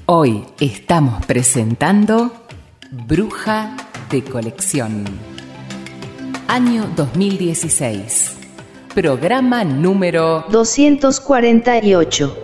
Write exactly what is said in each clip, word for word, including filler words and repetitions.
Hoy estamos presentando Bruja de Colección. Año dos mil dieciséis. Programa número doscientos cuarenta y ocho.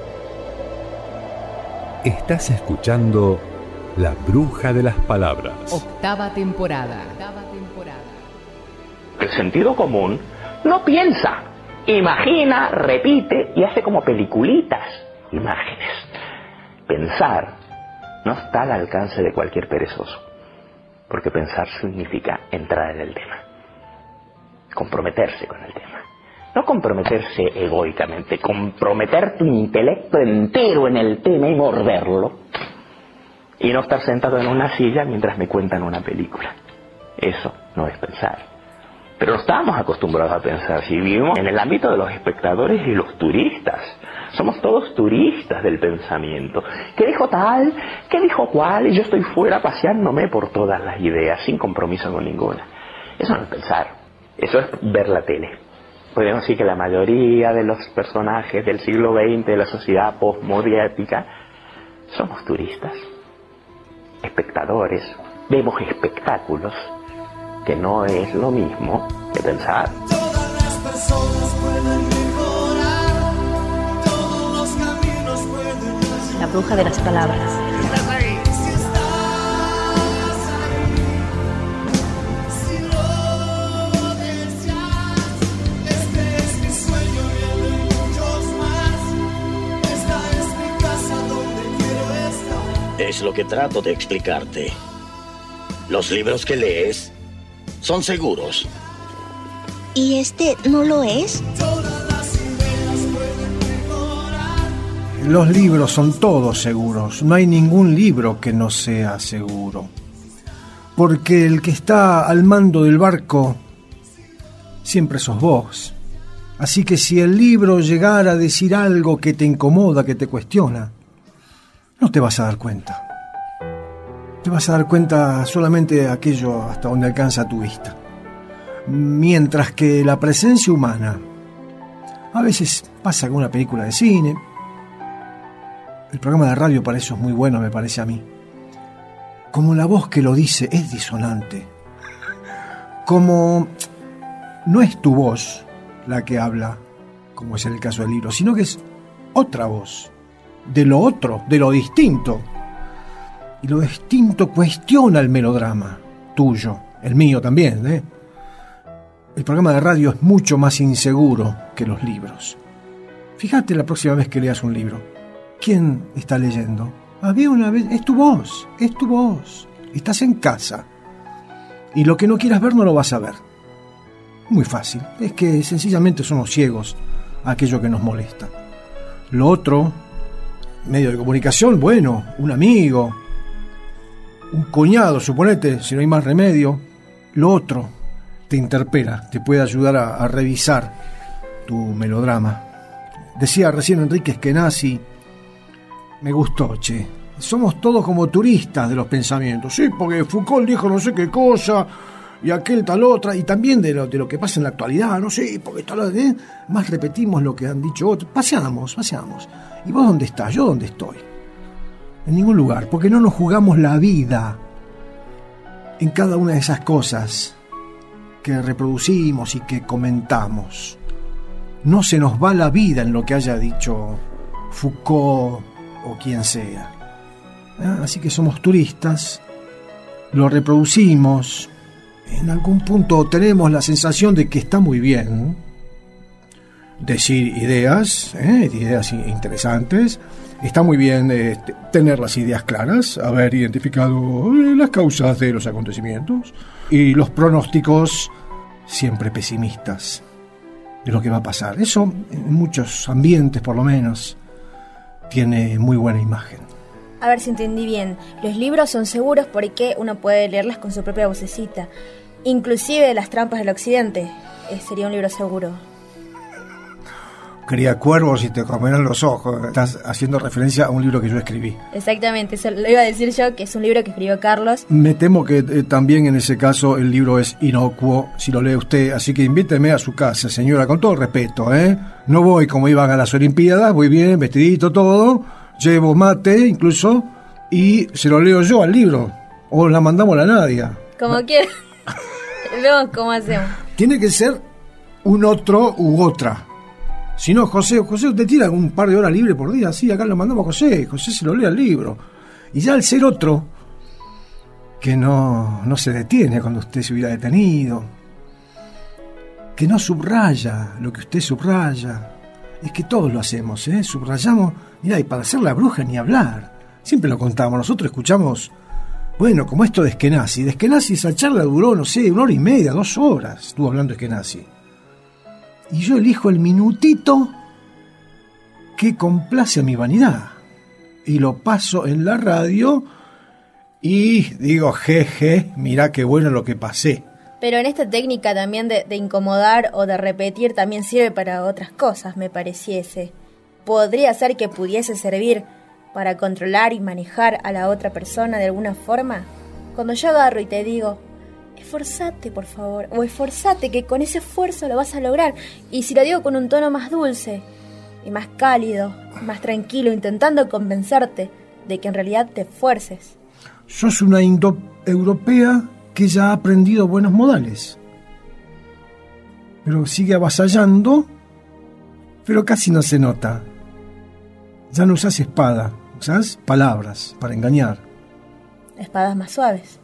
Estás escuchando La Bruja de las Palabras. Octava temporada. Octava temporada. El sentido común no piensa, imagina, repite y hace como peliculitas, imágenes. Pensar no está al alcance de cualquier perezoso, porque pensar significa entrar en el tema, comprometerse con el tema. No comprometerse egoicamente, comprometer tu intelecto entero en el tema y morderlo. Y no estar sentado en una silla mientras me cuentan una película. Eso no es pensar. Pero no estamos acostumbrados a pensar. Si vivimos en el ámbito de los espectadores y los turistas. Somos todos turistas del pensamiento. ¿Qué dijo tal? ¿Qué dijo cual? Y yo estoy fuera paseándome por todas las ideas, sin compromiso con ninguna. Eso no es pensar. Eso es ver la tele. Podemos decir que la mayoría de los personajes del siglo veinte, de la sociedad postmodiática, somos turistas, espectadores, vemos espectáculos, que no es lo mismo que pensar. Todas las personas pueden mejorar, todos los caminos pueden ser. La bruja de las palabras. Si estás ahí, si lo deseas, este es mi sueño y el de muchos más. Esta es mi casa donde quiero estar. Es lo que trato de explicarte. Los libros que lees son seguros. ¿Y este no lo es? Todas las ideas pueden mejorar. Los libros son todos seguros. No hay ningún libro que no sea seguro. Porque el que está al mando del barco siempre sos vos. Así que si el libro llegara a decir algo que te incomoda, que te cuestiona, no te vas a dar cuenta. Te vas a dar cuenta solamente de aquello hasta donde alcanza tu vista. Mientras que la presencia humana a veces pasa con una película de cine. El programa de radio para eso es muy bueno, me parece a mí. Como la voz que lo dice es disonante. Como no es tu voz la que habla, como es el caso del libro, sino que es otra voz, de lo otro, de lo distinto. Y lo distinto cuestiona el melodrama tuyo, el mío también, ¿eh? El programa de radio es mucho más inseguro que los libros. Fíjate la próxima vez que leas un libro. ¿Quién está leyendo? Había una vez, es tu voz, es tu voz. Estás en casa. Y lo que no quieras ver no lo vas a ver. Muy fácil. Es que sencillamente somos ciegos a aquello que nos molesta. Lo otro, medio de comunicación, bueno, un amigo, un cuñado, suponete, si no hay más remedio. Lo otro te interpela, te puede ayudar a, a revisar tu melodrama. Decía recién Enrique Eskenazi, me gustó, che, somos todos como turistas de los pensamientos. Sí, porque Foucault dijo no sé qué cosa, y aquel tal otra, y también de lo, de lo que pasa en la actualidad, no sé, porque tal, ¿eh? Más repetimos lo que han dicho otros. Paseamos, paseamos. ¿Y vos dónde estás? ¿Yo dónde estoy? En ningún lugar, porque no nos jugamos la vida en cada una de esas cosas que reproducimos y que comentamos. No se nos va la vida en lo que haya dicho Foucault o quien sea. ¿Ah? Así que somos turistas, lo reproducimos, en algún punto tenemos la sensación de que está muy bien decir ideas, ¿eh? ideas interesantes. Está muy bien eh, tener las ideas claras, haber identificado eh, las causas de los acontecimientos y los pronósticos siempre pesimistas de lo que va a pasar. Eso, en muchos ambientes por lo menos, tiene muy buena imagen. A ver si entendí bien. Los libros son seguros porque uno puede leerlas con su propia vocecita. Inclusive Las trampas del occidente eh, sería un libro seguro. Cría cuervos y te comerán los ojos. Estás haciendo referencia a un libro que yo escribí. Exactamente, eso lo iba a decir yo, que es un libro que escribió Carlos. Me temo que eh, también en ese caso el libro es inocuo, si lo lee usted, así que invíteme a su casa, señora, con todo respeto, ¿eh? No voy como iban a las Olimpiadas, voy bien, vestidito, todo, llevo mate incluso y se lo leo yo al libro, o la mandamos a la Nadia. Como quieras. Vemos cómo hacemos. Tiene que ser un otro u otra. Si no, José, José, usted tira un par de horas libre por día. Sí, acá lo mandamos a José. José se lo lee al libro. Y ya al ser otro, que no, no se detiene cuando usted se hubiera detenido, que no subraya lo que usted subraya. Es que todos lo hacemos, ¿eh? Subrayamos. Mirá, y para hacer la bruja ni hablar. Siempre lo contamos. Nosotros escuchamos, bueno, como esto de Eskenazi. De Eskenazi esa charla duró, no sé, una hora y media, dos horas. Estuvo hablando Eskenazi. Y yo elijo el minutito que complace a mi vanidad. Y lo paso en la radio y digo, jeje, mirá qué bueno lo que pasé. Pero en esta técnica también de, de incomodar o de repetir también sirve para otras cosas, me pareciese. ¿Podría ser que pudiese servir para controlar y manejar a la otra persona de alguna forma? Cuando yo agarro y te digo, esforzate por favor, o esforzate que con ese esfuerzo lo vas a lograr. Y si lo digo con un tono más dulce y más cálido, más tranquilo, intentando convencerte de que en realidad te esfuerces. Sos una indoeuropea que ya ha aprendido buenos modales, pero sigue avasallando, pero casi no se nota. Ya no usás espada, usás palabras para engañar. Espadas más suaves.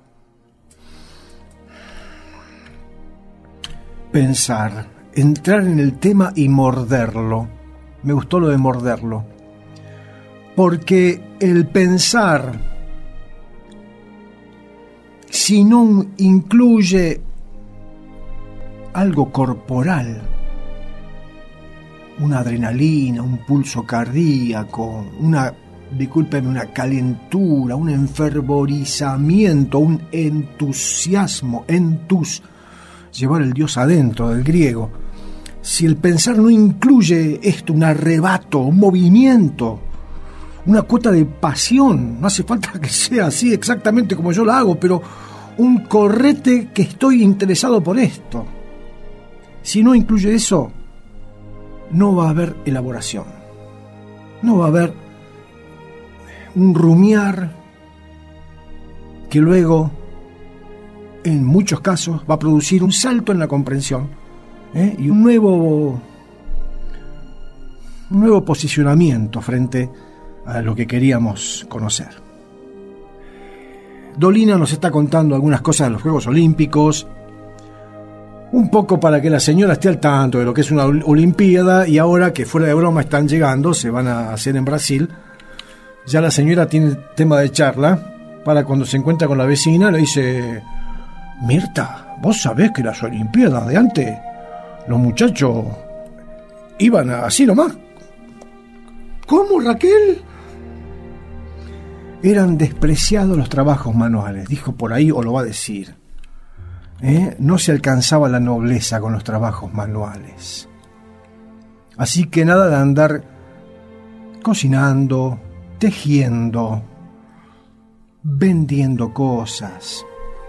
Pensar, entrar en el tema y morderlo. Me gustó lo de morderlo, porque el pensar, si no incluye algo corporal, una adrenalina, un pulso cardíaco, una, discúlpeme, una calentura, un enfervorizamiento, un entusiasmo, entus, llevar el Dios adentro del griego. Si el pensar no incluye esto, un arrebato, un movimiento, una cuota de pasión, no hace falta que sea así exactamente como yo la hago, pero un correte que estoy interesado por esto. Si no incluye eso, no va a haber elaboración, no va a haber un rumiar que luego, en muchos casos, va a producir un salto en la comprensión, ¿eh? y un nuevo, un nuevo posicionamiento frente a lo que queríamos conocer. Dolina nos está contando algunas cosas de los Juegos Olímpicos, un poco para que la señora esté al tanto de lo que es una olimpiada, y ahora que fuera de broma están llegando, se van a hacer en Brasil, ya la señora tiene tema de charla para cuando se encuentra con la vecina, le dice: Mirta, vos sabés que las olimpiadas de antes los muchachos iban así nomás. ¿Cómo, Raquel? Eran despreciados los trabajos manuales, dijo por ahí, o lo va a decir. ¿Eh? No se alcanzaba la nobleza con los trabajos manuales. Así que nada de andar cocinando, tejiendo, vendiendo cosas,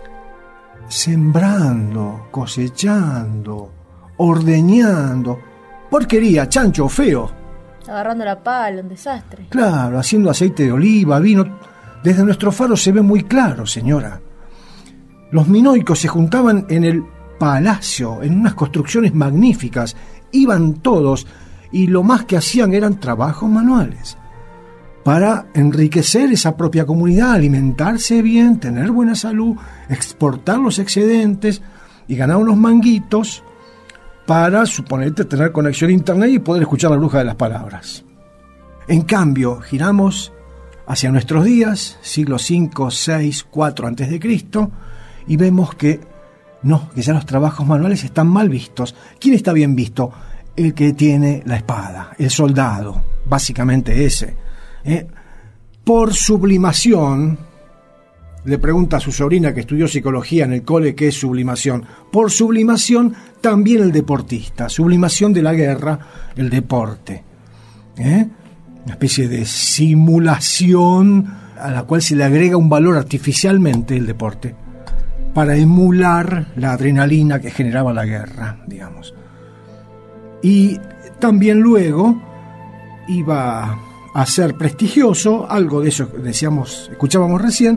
sembrando, cosechando, ordeñando. Porquería, chancho, feo. Agarrando la pala, un desastre. Claro, haciendo aceite de oliva, vino. Desde nuestro faro se ve muy claro, señora. Los minoicos se juntaban en el palacio, en unas construcciones magníficas. Iban todos, y lo más que hacían eran trabajos manuales, para enriquecer esa propia comunidad, alimentarse bien, tener buena salud, exportar los excedentes y ganar unos manguitos para, suponete, tener conexión a internet y poder escuchar la bruja de las palabras. En cambio, giramos hacia nuestros días, siglo cinco, seis, cuatro antes de Cristo, y vemos que no, que ya los trabajos manuales están mal vistos. ¿Quién está bien visto? El que tiene la espada, el soldado, básicamente ese. ¿Eh? Por sublimación, le pregunta a su sobrina que estudió psicología en el cole qué es sublimación. Por sublimación, también el deportista. Sublimación de la guerra, el deporte. ¿Eh? Una especie de simulación a la cual se le agrega un valor artificialmente el deporte, para emular la adrenalina que generaba la guerra, digamos. Y también luego iba a ser prestigioso, algo de eso decíamos, escuchábamos recién,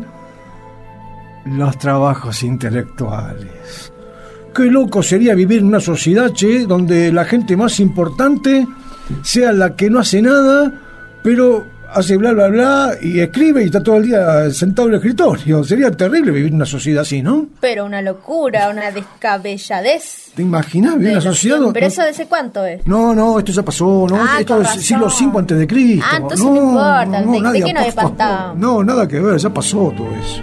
los trabajos intelectuales. Qué loco sería vivir en una sociedad, che, donde la gente más importante sea la que no hace nada, pero hace bla bla bla y escribe y está todo el día sentado en el escritorio. Sería terrible vivir en una sociedad así, ¿no? Pero una locura, una descabelladez. ¿Te imaginas vivir en una sociedad? ¿Pero eso de ese cuánto es? No, no, esto ya pasó, no, Ah, esto con es razón. siglo cinco antes de Cristo. Ah, entonces no importa, ¿de- de nadie- qué nos por favor. espantamos? No, nada que ver, ya pasó todo eso.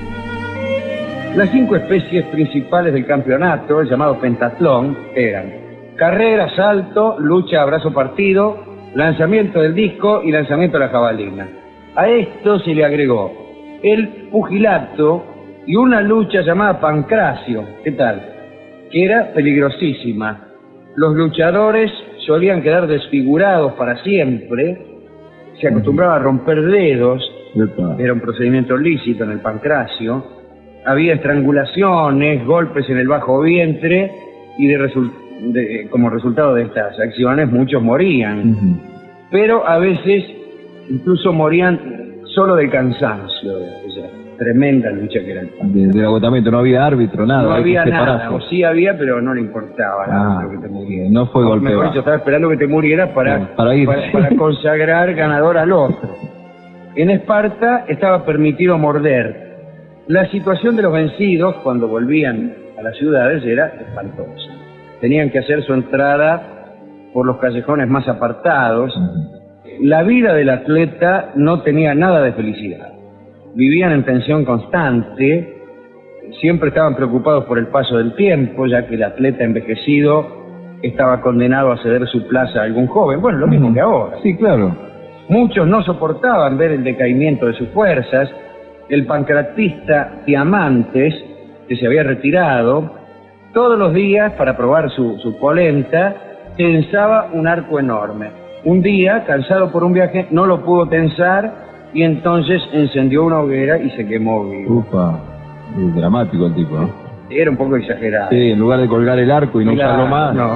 Las cinco especies principales del campeonato, el llamado pentatlón, eran carrera, salto, lucha a brazo partido, lanzamiento del disco y lanzamiento de la jabalina. A esto se le agregó el pugilato y una lucha llamada pancracio, ¿qué tal? Que era peligrosísima. Los luchadores solían quedar desfigurados para siempre, se acostumbraba a romper dedos, era un procedimiento lícito en el pancracio. Había estrangulaciones, golpes en el bajo vientre y de resu- de, como resultado de estas acciones muchos morían. Uh-huh. Pero a veces incluso morían solo del cansancio, de esa tremenda lucha que era el Del de agotamiento, no había árbitro, nada. No había nada, separarse. o sí había, pero no le importaba Ah, nada que te muriera. no fue golpe Mejor bajo. dicho, estaba esperando que te murieras para, No, para ir. para, para consagrar ganador al otro. En Esparta estaba permitido morder. La situación de los vencidos cuando volvían a las ciudades era espantosa. Tenían que hacer su entrada por los callejones más apartados. La vida del atleta no tenía nada de felicidad. Vivían en tensión constante, siempre estaban preocupados por el paso del tiempo, ya que el atleta envejecido estaba condenado a ceder su plaza a algún joven. Bueno, lo mismo que ahora. Sí, claro. Muchos no soportaban ver el decaimiento de sus fuerzas. El pancratista Tiamantes, que se había retirado, todos los días, para probar su, su polenta, tensaba un arco enorme. Un día, cansado por un viaje, no lo pudo tensar y entonces encendió una hoguera y se quemó vivo. Ufa, es dramático el tipo, ¿no? Era un poco exagerado. Sí, en lugar de colgar el arco y no Claro, usarlo más. No,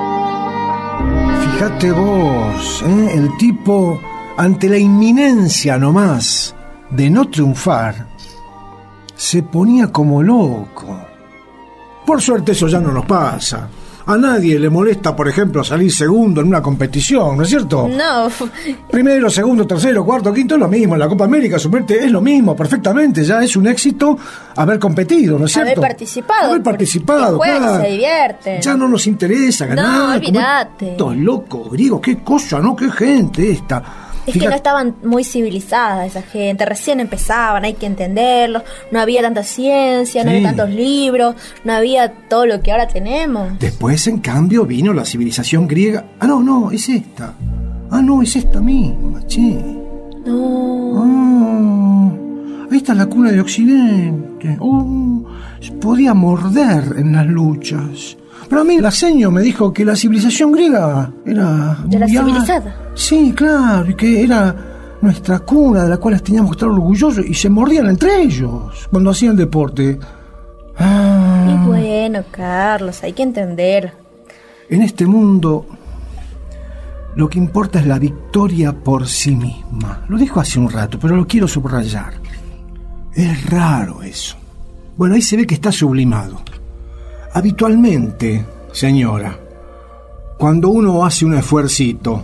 claro. Fíjate vos, ¿eh? El tipo, ante la inminencia nomás de no triunfar, se ponía como loco. Por suerte eso ya no nos pasa. A nadie le molesta, por ejemplo, salir segundo en una competición, ¿no es cierto? No. Primero, segundo, tercero, cuarto, quinto, es lo mismo. En la Copa América, suponete, es lo mismo, perfectamente. Ya es un éxito haber competido, ¿no es cierto? Haber participado. Haber participado, juegan, claro. se divierten. Ya no nos interesa ganar. No, comer- olvídate. Estos locos griegos, qué cosa, ¿no? Qué gente esta. Es Fíjate- que no estaban muy civilizadas esa gente, recién empezaban, hay que entenderlo, no había tanta ciencia, no Sí. había tantos libros, no había todo lo que ahora tenemos. Después, en cambio, vino la civilización griega. Ah, no, no, es esta. Ah, no, es esta misma, che. No. Ah, ahí está la cuna de Occidente. Oh, se podía morder en las luchas. Pero a mí el Asenio me dijo que la civilización griega era... De la mundial. civilizada. Sí, claro, y que era nuestra cuna de la cual teníamos que estar orgullosos y se mordían entre ellos cuando hacían deporte. Ah, Y bueno, Carlos, hay que entender. en este mundo lo que importa es la victoria por sí misma. Lo dijo hace un rato, pero lo quiero subrayar. Es raro eso. Bueno, ahí se ve que está sublimado. Habitualmente, señora, cuando uno hace un esfuercito,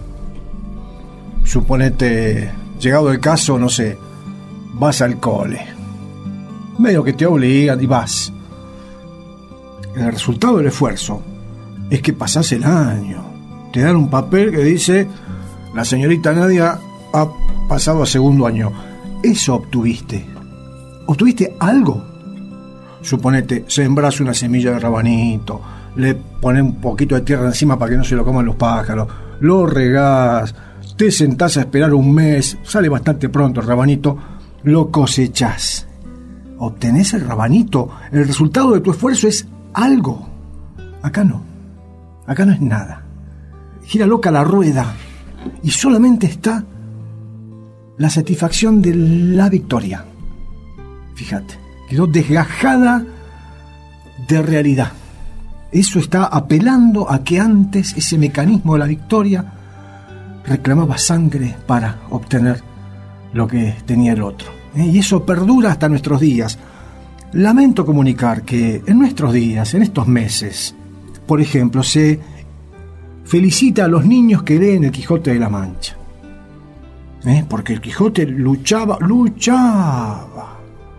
suponete, llegado el caso, no sé, vas al cole, medio que te obligan y vas. El resultado del esfuerzo es que pasás el año. Te dan un papel que dice, la señorita Nadia ha pasado a segundo año. Eso obtuviste. ¿Obtuviste algo? Suponete, sembrás una semilla de rabanito, le pones un poquito de tierra encima para que no se lo coman los pájaros, lo regás, te sentás a esperar un mes, sale bastante pronto el rabanito, lo cosechás. Obtenés el rabanito, el resultado de tu esfuerzo es algo. Acá no, acá no es nada. Gira loca la rueda y solamente está la satisfacción de la victoria. Fíjate, quedó desgajada de realidad. Eso está apelando a que antes ese mecanismo de la victoria reclamaba sangre para obtener lo que tenía el otro. ¿eh? Y eso perdura hasta nuestros días. Lamento comunicar que en nuestros días, en estos meses, por ejemplo, se felicita a los niños que leen el Quijote de la Mancha. ¿eh? Porque el Quijote luchaba, luchaba.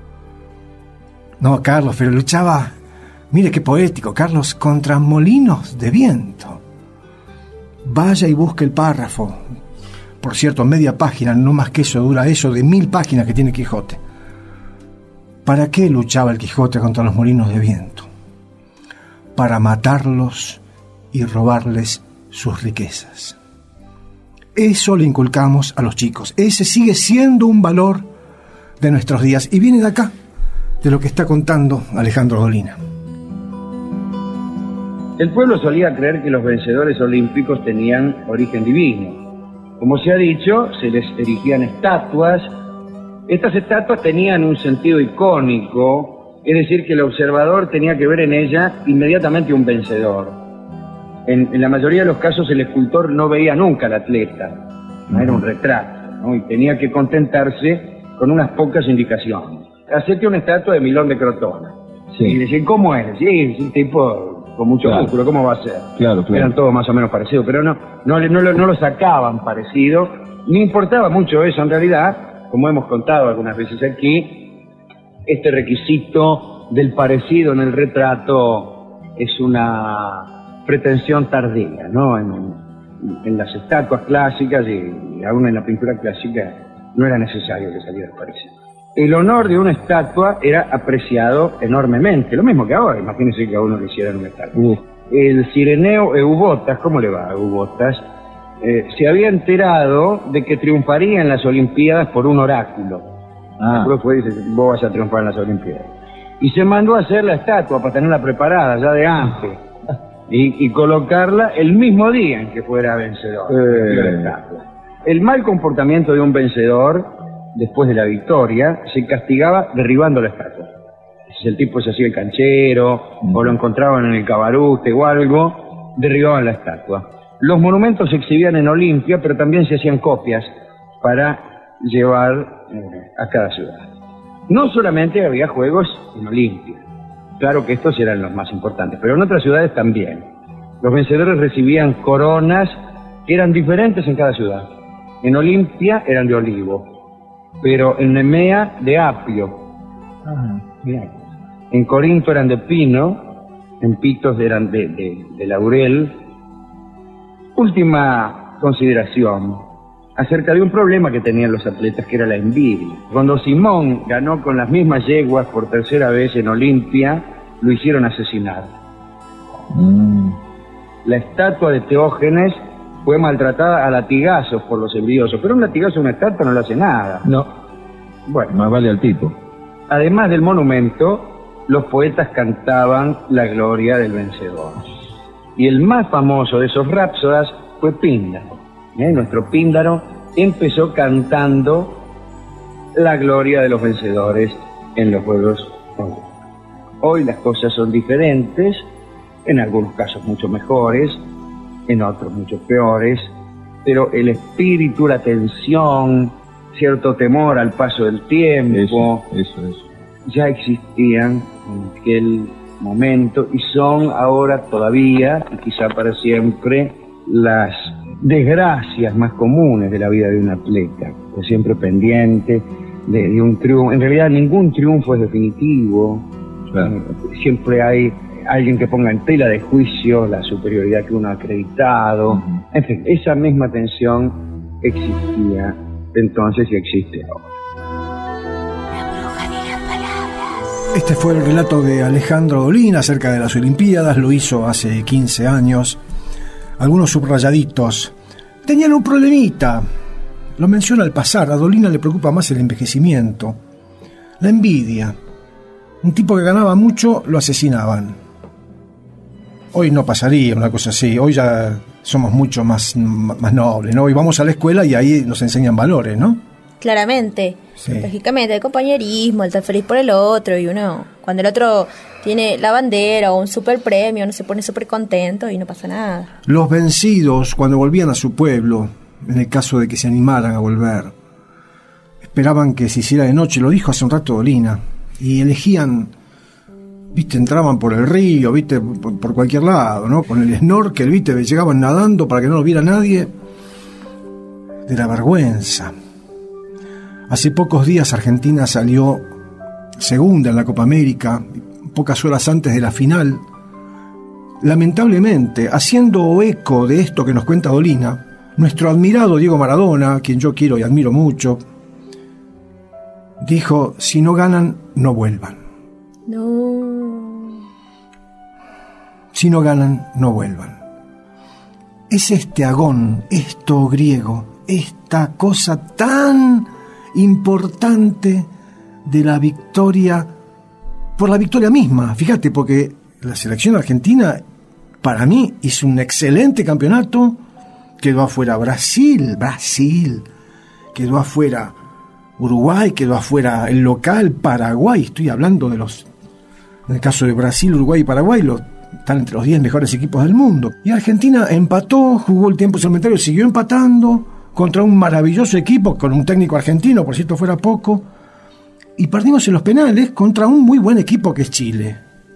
No, Carlos, pero luchaba, mire qué poético, Carlos, contra molinos de viento. Vaya y busque el párrafo. Por cierto, media página, no más que eso, dura eso de mil páginas que tiene Quijote. ¿Para qué luchaba el Quijote contra los molinos de viento? Para matarlos y robarles sus riquezas. Eso le inculcamos a los chicos. Ese sigue siendo un valor de nuestros días y viene de acá, de lo que está contando Alejandro Dolina. El pueblo solía creer que los vencedores olímpicos tenían origen divino. Como se ha dicho, se les erigían estatuas. Estas estatuas tenían un sentido icónico, es decir, que el observador tenía que ver en ella inmediatamente un vencedor. En, en la mayoría de los casos el escultor no veía nunca al atleta, no era un retrato, ¿no? Y tenía que contentarse con unas pocas indicaciones. Hacete una estatua de Milón de Crotona. Sí. Y decir, ¿cómo es? Sí, es un tipo con mucho claro. músculo, ¿cómo va a ser? Claro, claro. Eran todos más o menos parecidos, pero no, no, no, no, no lo sacaban parecido, ni importaba mucho eso en realidad, como hemos contado algunas veces aquí, este requisito del parecido en el retrato es una pretensión tardía, ¿no? En, en las estatuas clásicas y, y aún en la pintura clásica no era necesario que saliera parecido. El honor de una estatua era apreciado enormemente, lo mismo que ahora, imagínense que a uno le hicieran una estatua. Uh. El cireneo Eubotas, ¿cómo le va a Eubotas? Eh, se había enterado de que triunfaría en las Olimpiadas por un oráculo. Ah. Después fue y dice, vos vas a triunfar en las Olimpiadas. Y se mandó a hacer la estatua para tenerla preparada ya de antes y, y colocarla el mismo día en que fuera vencedor. Eh. El mal comportamiento de un vencedor después de la victoria, se castigaba derribando la estatua. Si el tipo se hacía el canchero, mm. o lo encontraban en el cabarute o algo, derribaban la estatua. Los monumentos se exhibían en Olimpia, pero también se hacían copias para llevar eh, a cada ciudad. No solamente había juegos en Olimpia, claro que estos eran los más importantes, pero en otras ciudades también. Los vencedores recibían coronas que eran diferentes en cada ciudad. En Olimpia eran de olivo, pero en Nemea de apio. Ah, bien. En Corinto eran de pino, en Pitos eran de, de, de laurel. Última consideración acerca de un problema que tenían los atletas, que era la envidia. Cuando Simón ganó con las mismas yeguas por tercera vez en Olimpia, lo hicieron asesinar. Mm. La estatua de Teógenes fue maltratada a latigazos por los envidiosos, pero un latigazo a una estatua no le hace nada. No. Bueno, más vale al tipo. Además del monumento, los poetas cantaban la gloria del vencedor. Y el más famoso de esos rápsodas fue Píndaro. ¿Eh? Nuestro Píndaro empezó cantando la gloria de los vencedores en los Juegos Olímpicos. Hoy las cosas son diferentes, en algunos casos mucho mejores, en otros mucho peores, pero el espíritu, la tensión, cierto temor al paso del tiempo, eso, eso, eso. ya existían en aquel momento y son ahora todavía, y quizá para siempre, las desgracias más comunes de la vida de un atleta, que siempre pendiente de, de un triunfo. En realidad ningún triunfo es definitivo, claro. eh, siempre hay alguien que ponga en tela de juicio la superioridad que uno ha acreditado. Uh-huh. En fin, esa misma tensión existía entonces y existe ahora. Este fue el relato de Alejandro Dolina acerca de las Olimpiadas, lo hizo hace quince años. Algunos subrayaditos tenían un problemita, lo menciona al pasar. A Dolina le preocupa más el envejecimiento, la envidia. Un tipo que ganaba mucho lo asesinaban. Hoy no pasaría una cosa así, hoy ya somos mucho más, más nobles, ¿no? Hoy vamos a la escuela y ahí nos enseñan valores, ¿no? Claramente, sí. Lógicamente, el compañerismo, el estar feliz por el otro, y uno, cuando el otro tiene la bandera o un super premio, uno se pone súper contento y no pasa nada. Los vencidos, cuando volvían a su pueblo, en el caso de que se animaran a volver. Esperaban que se hiciera de noche, lo dijo hace un rato Dolina, y elegían, viste, entraban por el río, viste, por, por cualquier lado, ¿no? Con el snorkel, viste, llegaban nadando para que no lo viera nadie, de la vergüenza. Hace pocos días Argentina salió segunda en la Copa América, pocas horas antes de la final. Lamentablemente, haciendo eco de esto que nos cuenta Dolina, nuestro admirado Diego Maradona, a quien yo quiero y admiro mucho, dijo: si no ganan, no vuelvan. No. Si no ganan, no vuelvan. Es este agón, esto griego, esta cosa tan importante de la victoria, por la victoria misma. Fíjate, porque la selección argentina, para mí, hizo un excelente campeonato. Quedó afuera Brasil, Brasil, quedó afuera Uruguay, quedó afuera el local Paraguay. Estoy hablando de los, en el caso de Brasil, Uruguay y Paraguay, los, están entre los diez mejores equipos del mundo. Y Argentina empató, jugó el tiempo suplementario, siguió empatando contra un maravilloso equipo, con un técnico argentino, por cierto fuera poco, y perdimos en los penales contra un muy buen equipo que es Chile.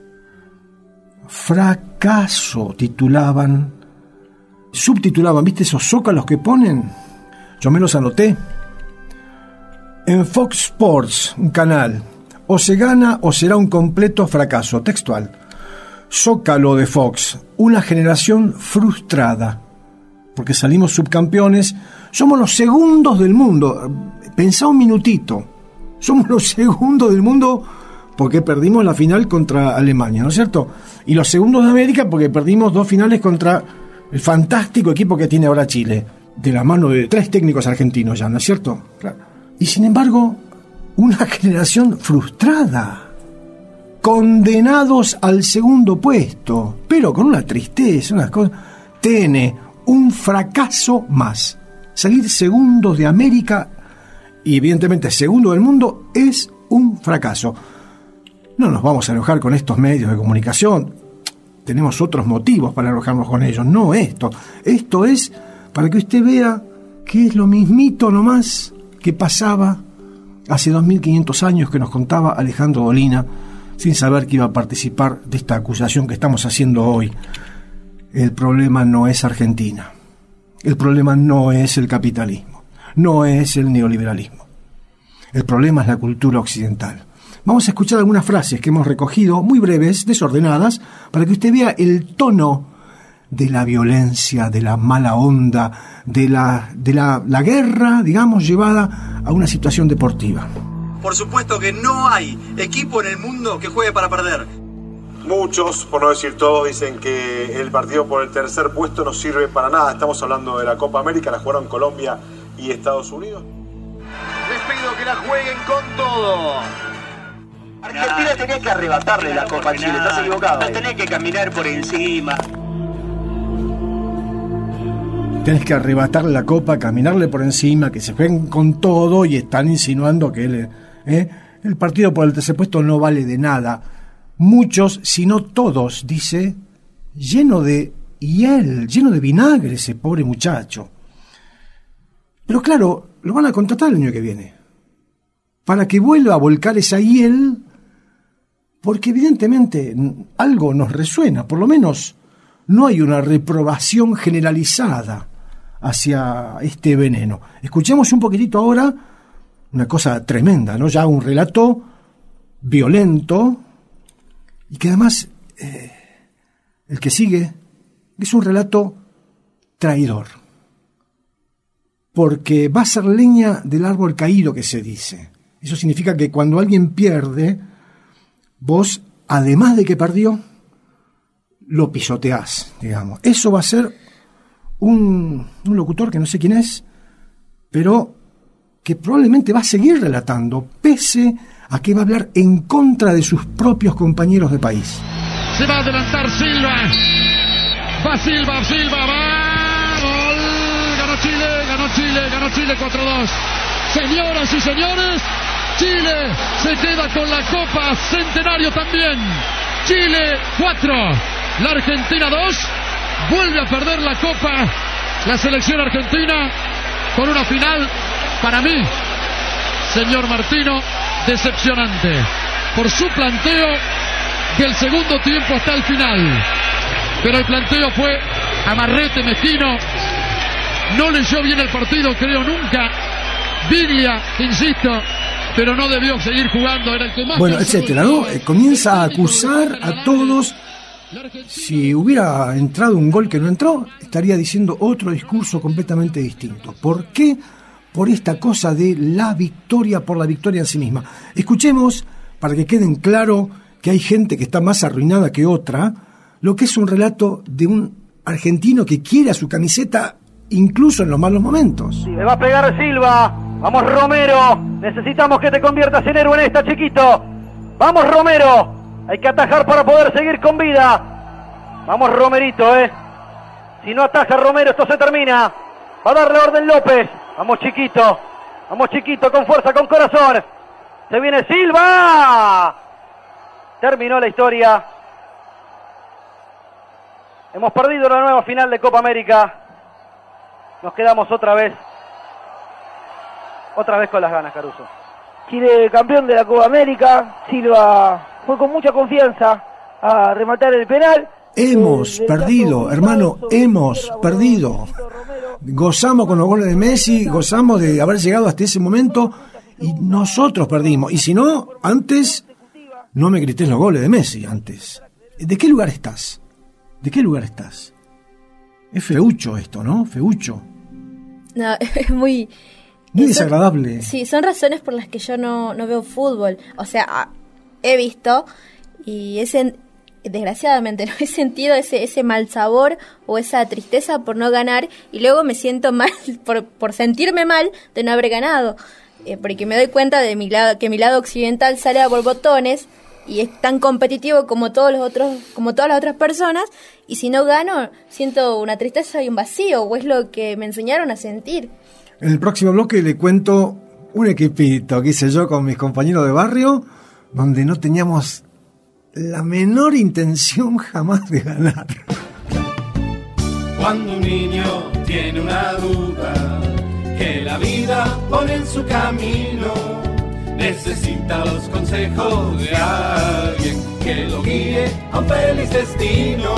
Fracaso titulaban, subtitulaban, ¿viste esos zócalos que ponen? Yo me los anoté. En Fox Sports, un canal, o se gana o será un completo fracaso, textual. Zócalo de Fox, una generación frustrada, porque salimos subcampeones, somos los segundos del mundo. Pensá un minutito, somos los segundos del mundo porque perdimos la final contra Alemania, ¿no es cierto? Y los segundos de América porque perdimos dos finales contra el fantástico equipo que tiene ahora Chile, de la mano de tres técnicos argentinos ya, ¿no es cierto? Claro. Y sin embargo, una generación frustrada, condenados al segundo puesto, pero con una tristeza, unas cosas. Tiene un fracaso más. Salir segundos de América y evidentemente segundo del mundo es un fracaso. No nos vamos a enojar con estos medios de comunicación. Tenemos otros motivos para enojarnos con ellos, no esto. Esto es para que usted vea que es lo mismito nomás que pasaba hace dos mil quinientos años, que nos contaba Alejandro Dolina, sin saber que iba a participar de esta acusación que estamos haciendo hoy. El problema no es Argentina. El problema no es el capitalismo. No es el neoliberalismo. El problema es la cultura occidental. Vamos a escuchar algunas frases que hemos recogido, muy breves, desordenadas, para que usted vea el tono de la violencia, de la mala onda, de la, de la, la guerra, digamos, llevada a una situación deportiva. Por supuesto que no hay equipo en el mundo que juegue para perder. Muchos, por no decir todos, dicen que el partido por el tercer puesto no sirve para nada. Estamos hablando de la Copa América, la jugaron Colombia y Estados Unidos. Les pido que la jueguen con todo. Argentina nah, tenía que arrebatarle la Copa a Chile, estás equivocado. No tenés que caminar por encima. Tenés que arrebatarle la Copa, caminarle por encima, que se jueguen con todo y están insinuando que el, eh, el partido por el tercer puesto no vale de nada. Muchos, si no todos, dice, lleno de hiel, lleno de vinagre ese pobre muchacho. Pero claro, lo van a contratar el año que viene, para que vuelva a volcar esa hiel, porque evidentemente algo nos resuena, por lo menos no hay una reprobación generalizada hacia este veneno. Escuchemos un poquitito ahora una cosa tremenda, ¿no? Ya un relato violento, y que además eh, el que sigue es un relato traidor, porque va a ser leña del árbol caído, que se dice. Eso significa que cuando alguien pierde, vos, además de que perdió, lo pisoteás, digamos. Eso va a ser un, un locutor que no sé quién es, pero que probablemente va a seguir relatando, pese a que va a hablar en contra de sus propios compañeros de país. Se va a adelantar Silva. Va Silva, Silva, va. Gol. Ganó Chile, ganó Chile, ganó Chile cuatro dos. Señoras y señores, Chile se queda con la Copa Centenario también. Chile cuatro, la Argentina dos. Vuelve a perder la Copa la selección argentina. con una final, para mí, señor Martino, decepcionante, por su planteo del segundo tiempo hasta el final. Pero el planteo fue amarrete, mezquino, no leyó bien el partido, creo nunca. Biglia, insisto, pero no debió seguir jugando, era el que más... Bueno, etcétera, ¿no? Eh, comienza a acusar a todos. Si hubiera entrado un gol que no entró, estaría diciendo otro discurso completamente distinto. ¿Por qué? Por esta cosa de la victoria por la victoria en sí misma. Escuchemos, para que queden claro que hay gente que está más arruinada que otra, lo que es un relato de un argentino que quiere a su camiseta incluso en los malos momentos. Le va a pegar Silva. Vamos, Romero. Necesitamos que te conviertas en héroe en esta, chiquito. Vamos, Romero. Hay que atajar para poder seguir con vida. Vamos, Romerito, eh. Si no ataja Romero, esto se termina. Va a darle orden López. Vamos, chiquito. Vamos, chiquito, con fuerza, con corazón. Se viene Silva. Terminó la historia. Hemos perdido la nueva final de Copa América. Nos quedamos otra vez. Otra vez con las ganas, Caruso. Chile campeón de la Copa América. Silva fue con mucha confianza a rematar el penal. Hemos eh, perdido, hermano, hemos perdido. Gozamos con los goles de Messi, gozamos de haber llegado hasta ese momento y nosotros perdimos. Y si no, antes, no me grites los goles de Messi, antes. ¿De qué lugar estás? ¿De qué lugar estás? Es feucho esto, ¿no? Feucho. No, es muy... Muy desagradable. Son, sí, son razones por las que yo no, no veo fútbol. O sea, he visto y ese, desgraciadamente no he sentido ese, ese mal sabor o esa tristeza por no ganar y luego me siento mal por, por sentirme mal de no haber ganado. Eh, porque me doy cuenta de mi lado, que mi lado occidental sale a borbotones y es tan competitivo como todos los otros, como todas las otras personas, y si no gano siento una tristeza y un vacío, o es lo que me enseñaron a sentir. En el próximo bloque le cuento un equipito que hice yo con mis compañeros de barrio, donde no teníamos la menor intención jamás de ganar. Cuando un niño tiene una duda que la vida pone en su camino, necesita los consejos de alguien que lo guíe a un feliz destino.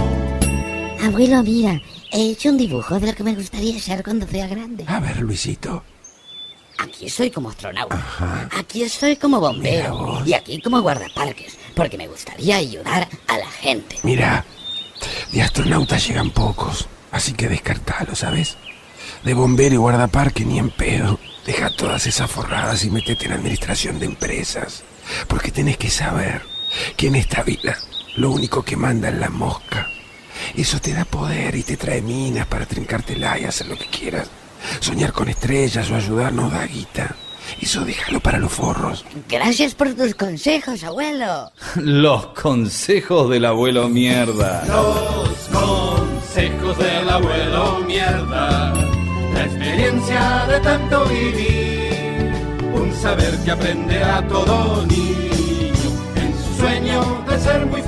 Abuelo, mira, he hecho un dibujo de lo que me gustaría ser cuando sea grande. A ver, Luisito. Aquí estoy como astronauta. Ajá. Aquí estoy como bombero. Y aquí como guardaparques, porque me gustaría ayudar a la gente. Mira, de astronautas llegan pocos, así que descartalo, ¿sabes? De bombero y guardaparque ni en pedo. Deja todas esas forradas y métete en administración de empresas. Porque tenés que saber que en esta vida lo único que manda es la mosca. Eso te da poder y te trae minas para trincártela y hacer lo que quieras. Soñar con estrellas o ayudarnos da guita. Eso déjalo para los forros. Gracias por tus consejos, abuelo. Los consejos del abuelo mierda. Los consejos del abuelo mierda. La experiencia de tanto vivir. Un saber que aprende a todo niño en su sueño de ser muy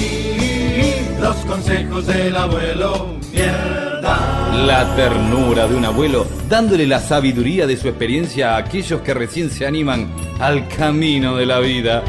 feliz. Los consejos del abuelo mierda. La ternura de un abuelo dándole la sabiduría de su experiencia a aquellos que recién se animan al camino de la vida.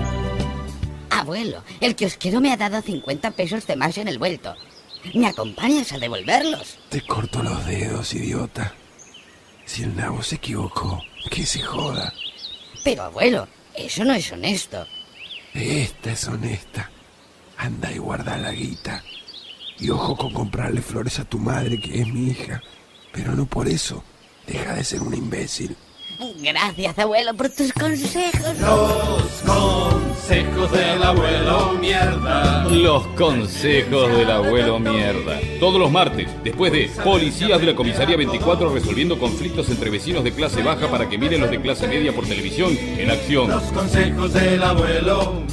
Abuelo, el kiosquero me ha dado cincuenta pesos de más en el vuelto. ¿Me acompañas a devolverlos? Te corto los dedos, idiota. Si el nabo se equivocó, que se joda. Pero abuelo, eso no es honesto. Esta es honesta. Anda y guarda la guita. Y ojo con comprarle flores a tu madre, que es mi hija. Pero no por eso deja de ser un imbécil. Gracias, abuelo, por tus consejos. Los consejos del abuelo mierda. Los consejos del abuelo mierda. Todos los martes, después de Policías de la Comisaría veinticuatro resolviendo conflictos entre vecinos de clase baja para que miren los de clase media por televisión en acción. Los consejos del abuelo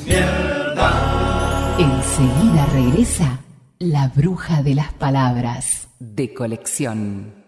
mierda. Enseguida regresa La Bruja de las Palabras, de colección.